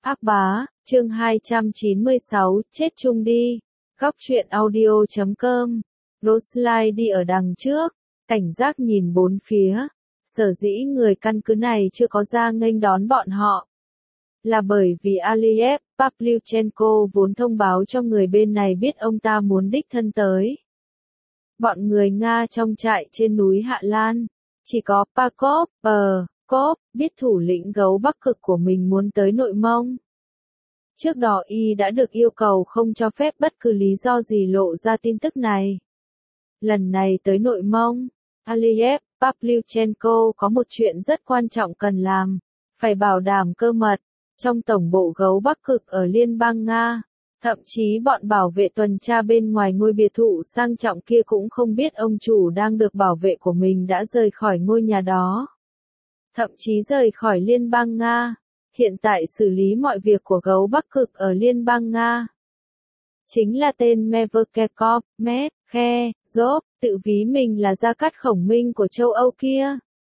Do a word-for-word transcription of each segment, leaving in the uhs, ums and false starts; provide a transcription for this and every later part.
Ác bá, chương hai trăm chín mươi sáu, chết chung đi. Góc truyện audio chấm com. Roseline đi ở đằng trước, cảnh giác nhìn bốn phía. Sở dĩ người căn cứ này chưa có ra nghênh đón bọn họ. Là bởi vì Aliyev Pavlyuchenko vốn thông báo cho người bên này biết ông ta muốn đích thân tới. Bọn người Nga trong trại trên núi Hạ Lan, chỉ có Pakov, Pskov, biết thủ lĩnh gấu Bắc Cực của mình muốn tới Nội Mông. Trước đó y đã được yêu cầu không cho phép bất cứ lý do gì lộ ra tin tức này. Lần này tới Nội Mông, Aliyev Pavlyuchenko có một chuyện rất quan trọng cần làm, phải bảo đảm cơ mật, trong tổng bộ gấu Bắc Cực ở Liên bang Nga. Thậm chí bọn bảo vệ tuần tra bên ngoài ngôi biệt thự sang trọng kia cũng không biết ông chủ đang được bảo vệ của mình đã rời khỏi ngôi nhà đó. Thậm chí rời khỏi Liên bang Nga. Hiện tại xử lý mọi việc của gấu Bắc Cực ở Liên bang Nga. Chính là tên Mevkekov, Med, Khe, Dốp, tự ví mình là gia cát khổng minh của châu Âu kia.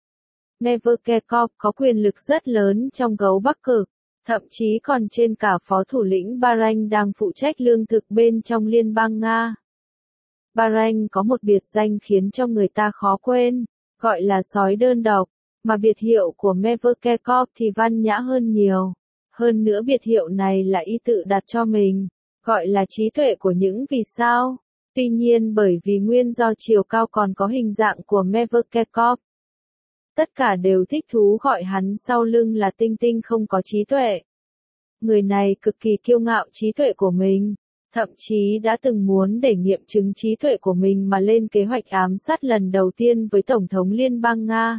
Mevkekov có quyền lực rất lớn trong gấu Bắc Cực. Thậm chí còn trên cả phó thủ lĩnh Bahrain đang phụ trách lương thực bên trong Liên bang Nga. Bahrain có một biệt danh khiến cho người ta khó quên, gọi là sói đơn độc, mà biệt hiệu của Mevkekov thì văn nhã hơn nhiều. Hơn nữa biệt hiệu này là y tự đặt cho mình, gọi là trí tuệ của những vì sao. Tuy nhiên bởi vì nguyên do chiều cao còn có hình dạng của Mevkekov, tất cả đều thích thú gọi hắn sau lưng là tinh tinh không có trí tuệ. Người này cực kỳ kiêu ngạo trí tuệ của mình, thậm chí đã từng muốn để nghiệm chứng trí tuệ của mình mà lên kế hoạch ám sát lần đầu tiên với Tổng thống Liên bang Nga.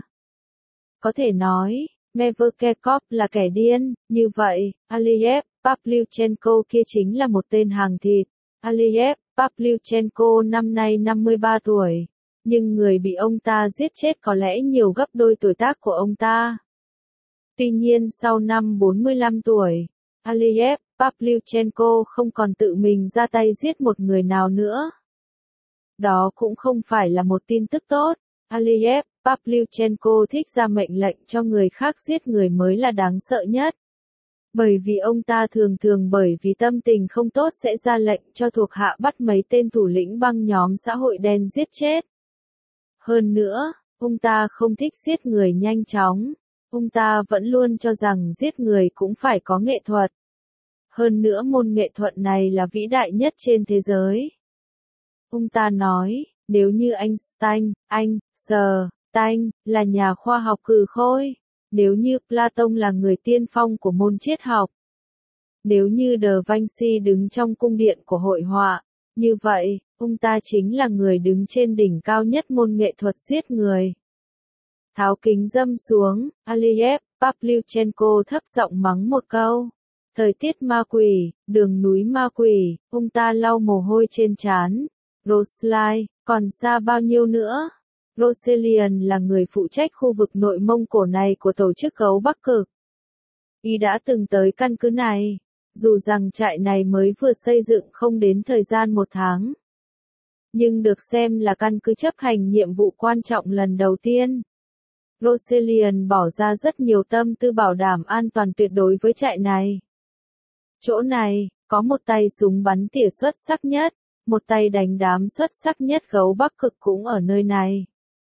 Có thể nói, Mevkekov là kẻ điên, như vậy, Aliyev Pavlyuchenko kia chính là một tên hàng thịt. Aliyev Pavlyuchenko năm nay năm mươi ba tuổi. Nhưng người bị ông ta giết chết có lẽ nhiều gấp đôi tuổi tác của ông ta. Tuy nhiên sau năm bốn mươi lăm tuổi, Aliyev Pavlyuchenko không còn tự mình ra tay giết một người nào nữa. Đó cũng không phải là một tin tức tốt. Aliyev Pavlyuchenko thích ra mệnh lệnh cho người khác giết người mới là đáng sợ nhất. Bởi vì ông ta thường thường bởi vì tâm tình không tốt sẽ ra lệnh cho thuộc hạ bắt mấy tên thủ lĩnh băng nhóm xã hội đen giết chết. Hơn nữa, ông ta không thích giết người nhanh chóng. Ông ta vẫn luôn cho rằng giết người cũng phải có nghệ thuật. Hơn nữa môn nghệ thuật này là vĩ đại nhất trên thế giới. Ông ta nói, nếu như Einstein, anh, Einstein, là nhà khoa học cừ khôi. Nếu như Platon là người tiên phong của môn triết học. Nếu như Da Vinci đứng trong cung điện của hội họa. Như vậy, ông ta chính là người đứng trên đỉnh cao nhất môn nghệ thuật giết người. Tháo kính dâm xuống, Aliyev Pavlyuchenko thấp giọng mắng một câu. Thời tiết ma quỷ, đường núi ma quỷ, ông ta lau mồ hôi trên trán. Roseline, còn xa bao nhiêu nữa? Roselian là người phụ trách khu vực Nội Mông Cổ này của tổ chức gấu Bắc Cực. Y đã từng tới căn cứ này, dù rằng trại này mới vừa xây dựng không đến thời gian một tháng. Nhưng được xem là căn cứ chấp hành nhiệm vụ quan trọng lần đầu tiên. Roselian bỏ ra rất nhiều tâm tư bảo đảm an toàn tuyệt đối với trại này. Chỗ này, có một tay súng bắn tỉa xuất sắc nhất, một tay đánh đám xuất sắc nhất gấu Bắc Cực cũng ở nơi này.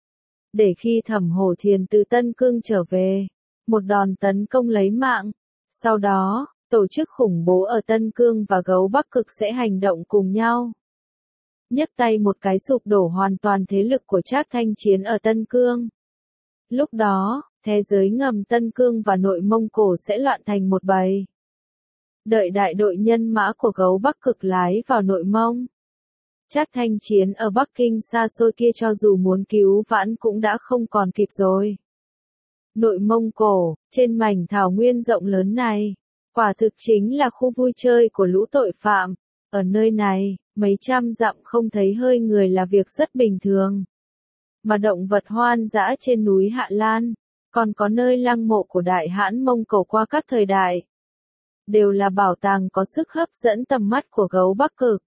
Để khi Thẩm Hổ Thiền từ Tân Cương trở về, một đòn tấn công lấy mạng. Sau đó, tổ chức khủng bố ở Tân Cương và gấu Bắc Cực sẽ hành động cùng nhau. Nhấc tay một cái sụp đổ hoàn toàn thế lực của Trác Thanh Chiến ở Tân Cương. Lúc đó, thế giới ngầm Tân Cương và Nội Mông Cổ sẽ loạn thành một bầy. Đợi đại đội nhân mã của gấu Bắc Cực lái vào Nội Mông. Trác Thanh Chiến ở Bắc Kinh xa xôi kia cho dù muốn cứu vãn cũng đã không còn kịp rồi. Nội Mông Cổ, trên mảnh thảo nguyên rộng lớn này, quả thực chính là khu vui chơi của lũ tội phạm. Ở nơi này, mấy trăm dặm không thấy hơi người là việc rất bình thường. Mà động vật hoang dã trên núi Hạ Lan, còn có nơi lăng mộ của Đại Hãn Mông Cổ qua các thời đại. Đều là bảo tàng có sức hấp dẫn tầm mắt của gấu Bắc Cực.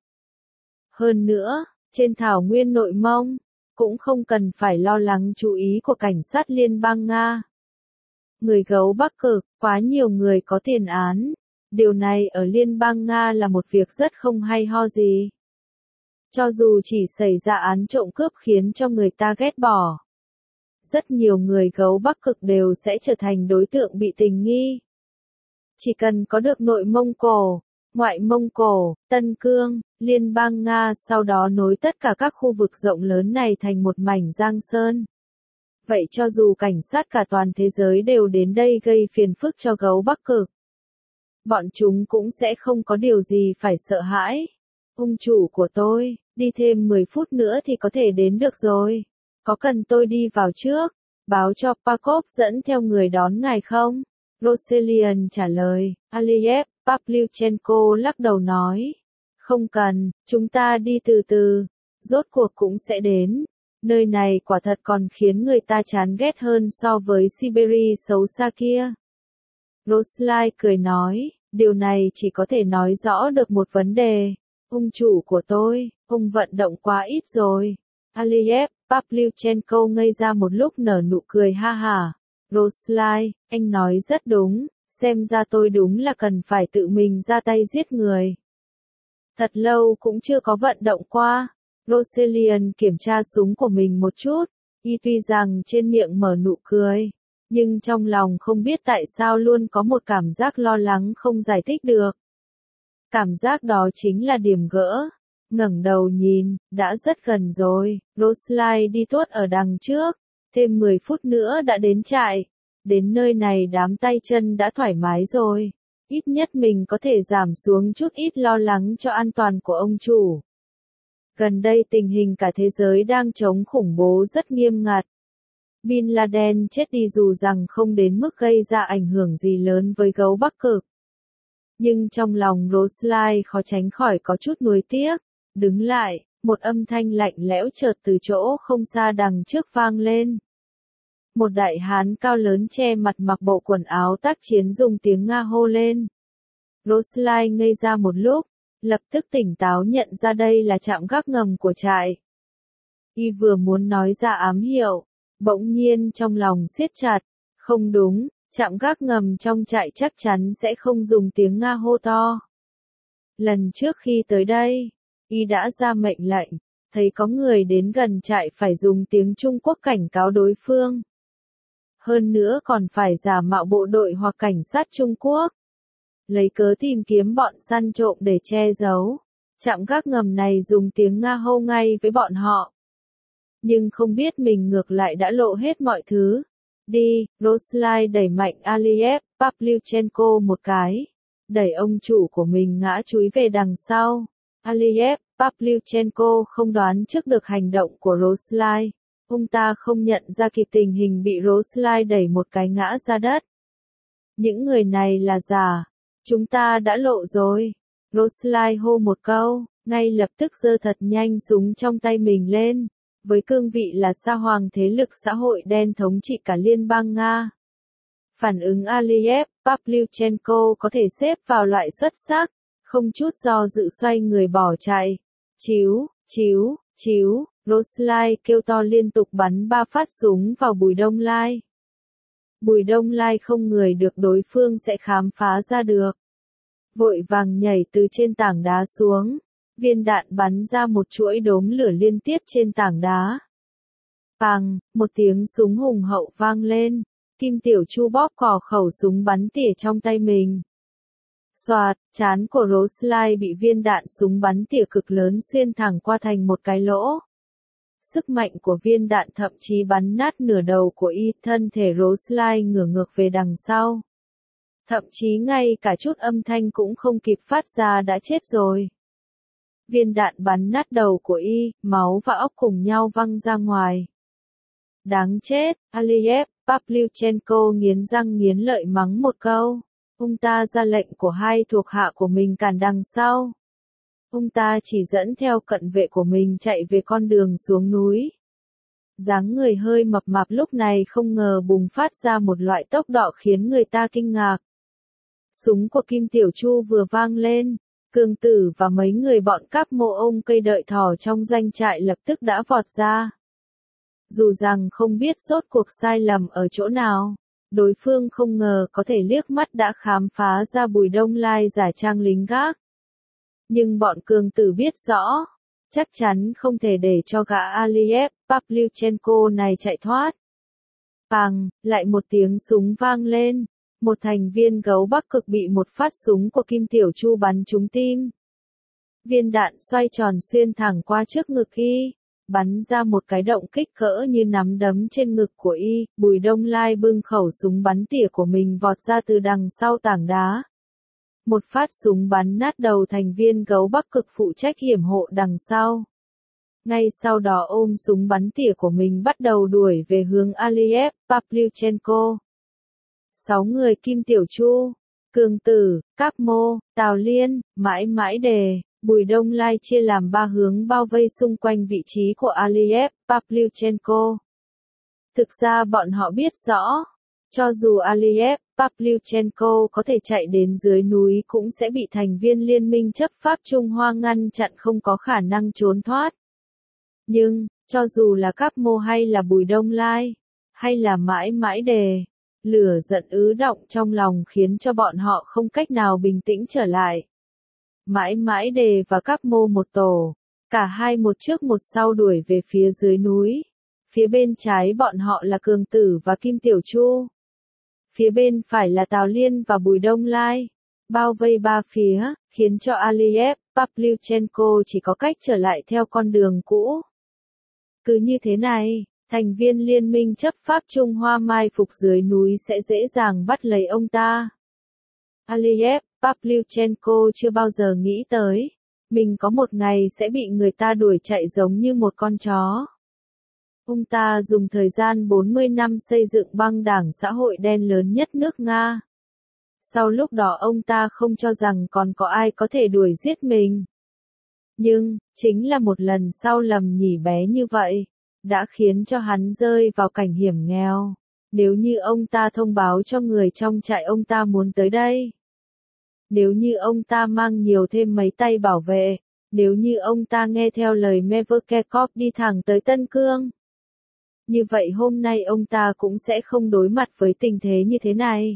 Hơn nữa, trên thảo nguyên Nội Mông, cũng không cần phải lo lắng chú ý của cảnh sát Liên bang Nga. Người gấu Bắc Cực, quá nhiều người có tiền án. Điều này ở Liên bang Nga là một việc rất không hay ho gì. Cho dù chỉ xảy ra án trộm cướp khiến cho người ta ghét bỏ, rất nhiều người gấu Bắc Cực đều sẽ trở thành đối tượng bị tình nghi. Chỉ cần có được Nội Mông Cổ, Ngoại Mông Cổ, Tân Cương, Liên bang Nga sau đó nối tất cả các khu vực rộng lớn này thành một mảnh giang sơn. Vậy cho dù cảnh sát cả toàn thế giới đều đến đây gây phiền phức cho gấu Bắc Cực, bọn chúng cũng sẽ không có điều gì phải sợ hãi. Ông chủ của tôi, đi thêm mười phút nữa thì có thể đến được rồi. Có cần tôi đi vào trước, báo cho Pakov dẫn theo người đón ngài không? Rosalian trả lời. Aliyev, Pavlyuchenko lắc đầu nói. Không cần, chúng ta đi từ từ, rốt cuộc cũng sẽ đến. Nơi này quả thật còn khiến người ta chán ghét hơn so với Siberia xấu xa kia. Roslai cười nói, điều này chỉ có thể nói rõ được một vấn đề. Ông chủ của tôi, ông vận động quá ít rồi. Aliyev, Pavlyuchenko ngây ra một lúc nở nụ cười ha hả. Roslai, anh nói rất đúng, xem ra tôi đúng là cần phải tự mình ra tay giết người. Thật lâu cũng chưa có vận động qua. Rosalian kiểm tra súng của mình một chút, y tuy rằng trên miệng mở nụ cười, nhưng trong lòng không biết tại sao luôn có một cảm giác lo lắng không giải thích được. Cảm giác đó chính là điểm gỡ. Ngẩng đầu nhìn, đã rất gần rồi, Roslai đi tuốt ở đằng trước, thêm mười phút nữa đã đến trại. Đến nơi này đám tay chân đã thoải mái rồi, ít nhất mình có thể giảm xuống chút ít lo lắng cho an toàn của ông chủ. Gần đây tình hình cả thế giới đang chống khủng bố rất nghiêm ngặt. Bin Laden chết đi dù rằng không đến mức gây ra ảnh hưởng gì lớn với gấu Bắc Cực. Nhưng trong lòng Roslai khó tránh khỏi có chút nuối tiếc. Đứng lại, một âm thanh lạnh lẽo chợt từ chỗ không xa đằng trước vang lên. Một đại hán cao lớn che mặt mặc bộ quần áo tác chiến dùng tiếng Nga hô lên. Roslai ngây ra một lúc, lập tức tỉnh táo nhận ra đây là trạm gác ngầm của trại. Y vừa muốn nói ra ám hiệu, bỗng nhiên trong lòng siết chặt, không đúng, trạm gác ngầm trong trại chắc chắn sẽ không dùng tiếng Nga hô to. Lần trước khi tới đây, Y đã ra mệnh lệnh, thấy có người đến gần trại phải dùng tiếng Trung Quốc cảnh cáo đối phương. Hơn nữa còn phải giả mạo bộ đội hoặc cảnh sát Trung Quốc. Lấy cớ tìm kiếm bọn săn trộm để che giấu. Trạm gác ngầm này dùng tiếng Nga hô ngay với bọn họ. Nhưng không biết mình ngược lại đã lộ hết mọi thứ. Đi, Roslai đẩy mạnh Aliyev, Pavlyuchenko một cái. Đẩy ông chủ của mình ngã chúi về đằng sau. Aliyev, Pavlyuchenko không đoán trước được hành động của Roslai. Ông ta không nhận ra kịp tình hình bị Roslai đẩy một cái ngã ra đất. Những người này là giả. Chúng ta đã lộ rồi. Roslai hô một câu, ngay lập tức giơ thật nhanh súng trong tay mình lên. Với cương vị là sa hoàng thế lực xã hội đen thống trị cả Liên bang Nga. Phản ứng Aliyev, Pavlyuchenko có thể xếp vào loại xuất sắc, không chút do dự xoay người bỏ chạy. Chíu, chíu, chíu, Roslai kêu to liên tục bắn ba phát súng vào Bùi Đông Lai. Bùi Đông Lai không người được đối phương sẽ khám phá ra được. Vội vàng nhảy từ trên tảng đá xuống, viên đạn bắn ra một chuỗi đốm lửa liên tiếp trên tảng đá. Pằng, một tiếng súng hùng hậu vang lên, Kim Tiểu Chu bóp cò khẩu súng bắn tỉa trong tay mình. Xoạt, trán của Roslai bị viên đạn súng bắn tỉa cực lớn xuyên thẳng qua thành một cái lỗ. Sức mạnh của viên đạn thậm chí bắn nát nửa đầu của y, thân thể Roslai ngửa ngược về đằng sau. Thậm chí ngay cả chút âm thanh cũng không kịp phát ra đã chết rồi. Viên đạn bắn nát đầu của y, máu và óc cùng nhau văng ra ngoài. Đáng chết, Aliyev, Pavlyuchenko nghiến răng nghiến lợi mắng một câu. Ông ta ra lệnh của hai thuộc hạ của mình cản đằng sau. Ông ta chỉ dẫn theo cận vệ của mình chạy về con đường xuống núi. Dáng người hơi mập mạp lúc này không ngờ bùng phát ra một loại tốc độ khiến người ta kinh ngạc. Súng của Kim Tiểu Chu vừa vang lên, Cường Tử và mấy người bọn cáp mộ ông cây đợi thỏ trong doanh trại lập tức đã vọt ra. Dù rằng không biết rốt cuộc sai lầm ở chỗ nào, Đối phương không ngờ có thể liếc mắt đã khám phá ra Bùi Đông Lai giả trang lính gác. Nhưng bọn cường tử biết rõ, chắc chắn không thể để cho gã Aliyev Pavlyuchenko này chạy thoát. Bàng, lại một tiếng súng vang lên, một thành viên gấu Bắc Cực bị một phát súng của Kim Tiểu Chu bắn trúng tim. Viên đạn xoay tròn xuyên thẳng qua trước ngực y, bắn ra một cái động kích cỡ như nắm đấm trên ngực của y. Bùi Đông Lai bưng khẩu súng bắn tỉa của mình vọt ra từ đằng sau tảng đá. Một phát súng bắn nát đầu thành viên gấu Bắc Cực phụ trách yểm hộ đằng sau. Ngay sau đó ôm súng bắn tỉa của mình bắt đầu đuổi về hướng Aliyev Pavlyuchenko. Sáu người Kim Tiểu Chu, Cường Tử, Cáp Mô, Tào Liên, Mãi Mãi Đề, Bùi Đông Lai chia làm ba hướng bao vây xung quanh vị trí của Aliyev Pavlyuchenko. Thực ra bọn họ biết rõ, cho dù Aliyev Pavlyuchenko có thể chạy đến dưới núi cũng sẽ bị thành viên liên minh chấp pháp Trung Hoa ngăn chặn, không có khả năng trốn thoát. Nhưng, cho dù là Cáp Mô hay là Bùi Đông Lai, hay là Mãi Mãi Đề, lửa giận ứ động trong lòng khiến cho bọn họ không cách nào bình tĩnh trở lại. Mãi Mãi Đề và Cáp Mô một tổ, cả hai một trước một sau đuổi về phía dưới núi. Phía bên trái bọn họ là Cường Tử và Kim Tiểu Chu. Phía bên phải là Tào Liên và Bùi Đông Lai. Bao vây ba phía, khiến cho Aliyev Pavlyuchenko chỉ có cách trở lại theo con đường cũ. Cứ như thế này, thành viên liên minh chấp pháp Trung Hoa mai phục dưới núi sẽ dễ dàng bắt lấy ông ta. Aliyev Pavlyuchenko chưa bao giờ nghĩ tới, mình có một ngày sẽ bị người ta đuổi chạy giống như một con chó. Ông ta dùng thời gian bốn mươi năm xây dựng băng đảng xã hội đen lớn nhất nước Nga. Sau lúc đó ông ta không cho rằng còn có ai có thể đuổi giết mình. Nhưng, chính là một lần sau lầm nhỉ bé như vậy, đã khiến cho hắn rơi vào cảnh hiểm nghèo. Nếu như ông ta thông báo cho người trong trại ông ta muốn tới đây. Nếu như ông ta mang nhiều thêm mấy tay bảo vệ. Nếu như ông ta nghe theo lời Meverkekov đi thẳng tới Tân Cương. Như vậy hôm nay ông ta cũng sẽ không đối mặt với tình thế như thế này.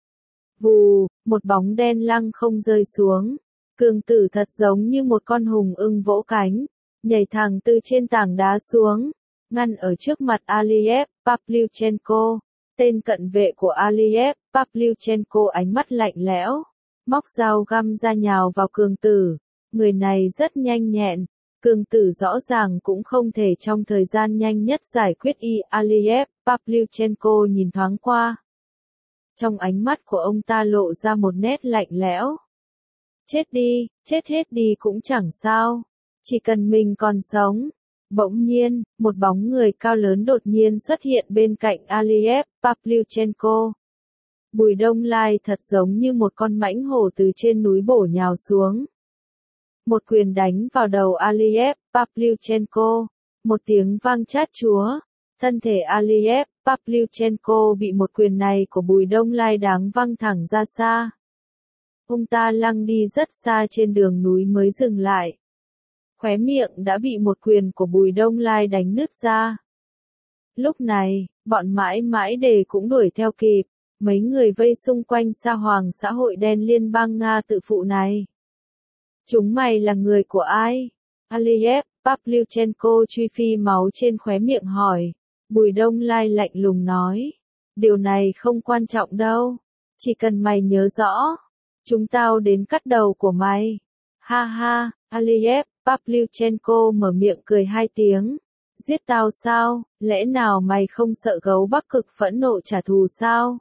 Vù, một bóng đen lăng không rơi xuống. Cường Tử thật giống như một con hùng ưng vỗ cánh, nhảy thẳng từ trên tảng đá xuống, ngăn ở trước mặt Aliyev Pavlyuchenko. Tên cận vệ của Aliyev Pavlyuchenko ánh mắt lạnh lẽo, móc dao găm ra nhào vào Cường Tử. Người này rất nhanh nhẹn, Cường Tử rõ ràng cũng không thể trong thời gian nhanh nhất giải quyết y. Aliyev Pavlyuchenko nhìn thoáng qua. Trong ánh mắt của ông ta lộ ra một nét lạnh lẽo. Chết đi, chết hết đi cũng chẳng sao, chỉ cần mình còn sống. Bỗng nhiên, một bóng người cao lớn đột nhiên xuất hiện bên cạnh Aliyev Pavlyuchenko. Bùi Đông Lai thật giống như một con mãnh hổ từ trên núi bổ nhào xuống. Một quyền đánh vào đầu Aliyev Pavlyuchenko, một tiếng vang chát chúa. Thân thể Aliyev Pavlyuchenko bị một quyền này của Bùi Đông Lai đáng văng thẳng ra xa. Ông ta lăng đi rất xa trên đường núi mới dừng lại. Khóe miệng đã bị một quyền của Bùi Đông Lai đánh nứt ra. Lúc này, bọn Mãi Mãi Đề cũng đuổi theo kịp, mấy người vây xung quanh Sa Hoàng xã hội đen liên bang Nga tự phụ này. Chúng mày là người của ai? Aliyev Pavlyuchenko truy phi máu trên khóe miệng hỏi. Bùi Đông Lai lạnh lùng nói. Điều này không quan trọng đâu. Chỉ cần mày nhớ rõ. Chúng tao đến cắt đầu của mày. Ha ha, Aliyev Pavlyuchenko mở miệng cười hai tiếng. Giết tao sao? Lẽ nào mày không sợ gấu Bắc Cực phẫn nộ trả thù sao?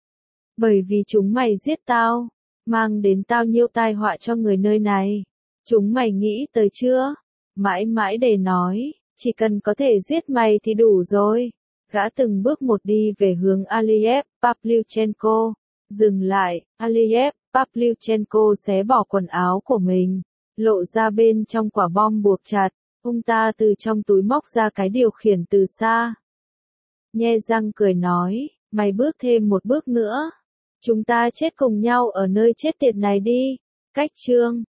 Bởi vì chúng mày giết tao, mang đến tao nhiêu tai họa cho người nơi này. Chúng mày nghĩ tới chưa? Mãi Mãi Đề nói, chỉ cần có thể giết mày thì đủ rồi. Gã từng bước một đi về hướng Aliyev Pavlyuchenko. Dừng lại, Aliyev Pavlyuchenko xé bỏ quần áo của mình, lộ ra bên trong quả bom buộc chặt. Ông ta từ trong túi móc ra cái điều khiển từ xa. Nhe răng cười nói, mày bước thêm một bước nữa. Chúng ta chết cùng nhau ở nơi chết tiệt này đi. Cách chương